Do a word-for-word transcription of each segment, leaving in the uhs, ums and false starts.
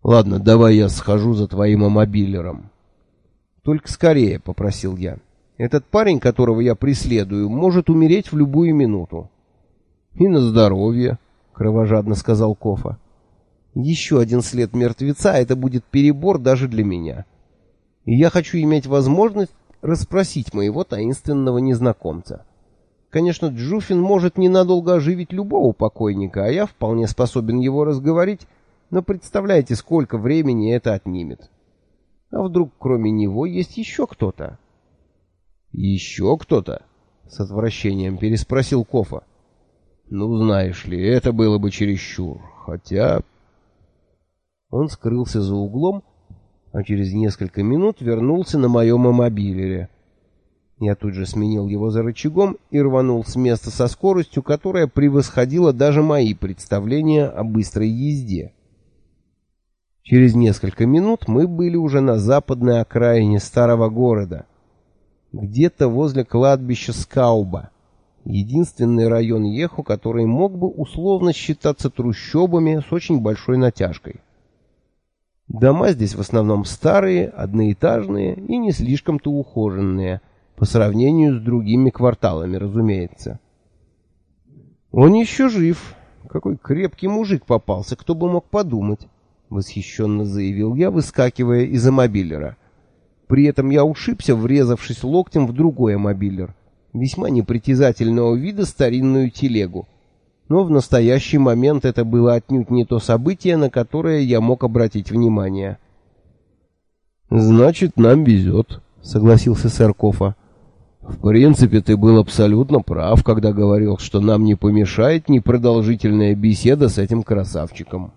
Ладно, давай я схожу за твоим мобилером. Только скорее, попросил я. Этот парень, которого я преследую, может умереть в любую минуту. И на здоровье, кровожадно сказал Кофа. Еще один след мертвеца — это будет перебор даже для меня. И я хочу иметь возможность расспросить моего таинственного незнакомца. Конечно, Джуфин может ненадолго оживить любого покойника, а я вполне способен его разговорить, но представляете, сколько времени это отнимет. А вдруг кроме него есть еще кто-то? Еще кто-то? С отвращением переспросил Кофа. Ну, знаешь ли, это было бы чересчур, хотя... Он скрылся за углом, а через несколько минут вернулся на моем мобилере. Я тут же сменил его за рычагом и рванул с места со скоростью, которая превосходила даже мои представления о быстрой езде. Через несколько минут мы были уже на западной окраине старого города, где-то возле кладбища Скауба, единственный район Йеху, который мог бы условно считаться трущобами с очень большой натяжкой. Дома здесь в основном старые, одноэтажные и не слишком-то ухоженные, по сравнению с другими кварталами, разумеется. Он еще жив. Какой крепкий мужик попался, кто бы мог подумать, восхищенно заявил я, выскакивая из мобилера. При этом я ушибся, врезавшись локтем в другой мобилер, весьма непритязательного вида старинную телегу. Но в настоящий момент это было отнюдь не то событие, на которое я мог обратить внимание. «Значит, нам везет», — согласился сэр Кофа. «В принципе, ты был абсолютно прав, когда говорил, что нам не помешает непродолжительная беседа с этим красавчиком».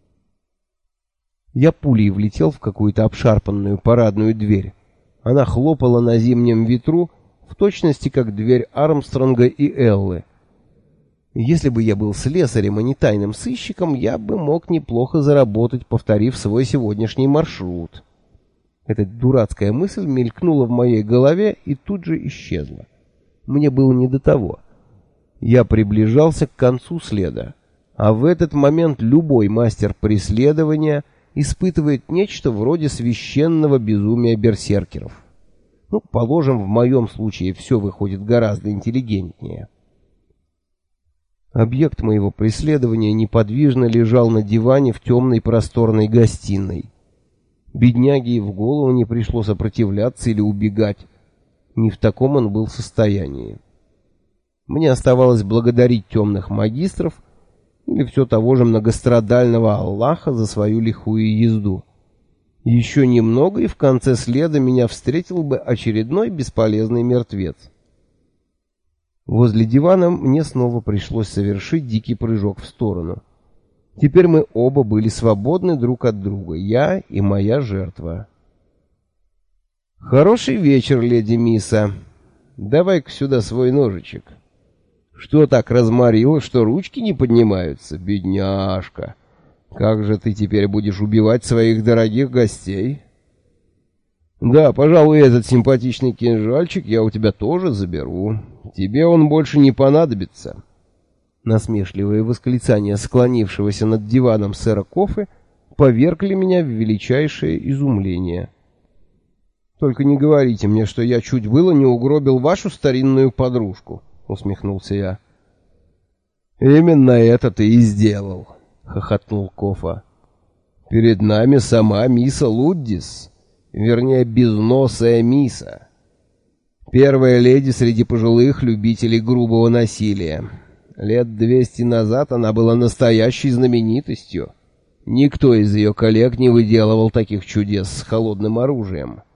Я пулей влетел в какую-то обшарпанную парадную дверь. Она хлопала на зимнем ветру, в точности как дверь Армстронга и Эллы. Если бы я был слесарем, а не тайным сыщиком, я бы мог неплохо заработать, повторив свой сегодняшний маршрут. Эта дурацкая мысль мелькнула в моей голове и тут же исчезла. Мне было не до того. Я приближался к концу следа, а в этот момент любой мастер преследования испытывает нечто вроде священного безумия берсеркеров. Ну, положим, в моем случае все выходит гораздо интеллигентнее. Объект моего преследования неподвижно лежал на диване в темной просторной гостиной. Бедняге и в голову не пришло сопротивляться или убегать. Не в таком он был состоянии. Мне оставалось благодарить темных магистров или все того же многострадального Аллаха за свою лихую езду. Еще немного, и в конце следа меня встретил бы очередной бесполезный мертвец. Возле дивана мне снова пришлось совершить дикий прыжок в сторону. Теперь мы оба были свободны друг от друга, я и моя жертва. «Хороший вечер, леди Миса. Давай-ка сюда свой ножичек. Что так разморило, что ручки не поднимаются, бедняжка? Как же ты теперь будешь убивать своих дорогих гостей?» «Да, пожалуй, этот симпатичный кинжальчик я у тебя тоже заберу. Тебе он больше не понадобится». Насмешливые восклицания склонившегося над диваном сэра Кофы повергли меня в величайшее изумление. «Только не говорите мне, что я чуть было не угробил вашу старинную подружку», — усмехнулся я. «Именно это ты и сделал», — хохотнул Кофа. «Перед нами сама мисса Луддис, вернее, безносая мисса. Первая леди среди пожилых любителей грубого насилия. Лет двести назад она была настоящей знаменитостью. Никто из ее коллег не выделывал таких чудес с холодным оружием.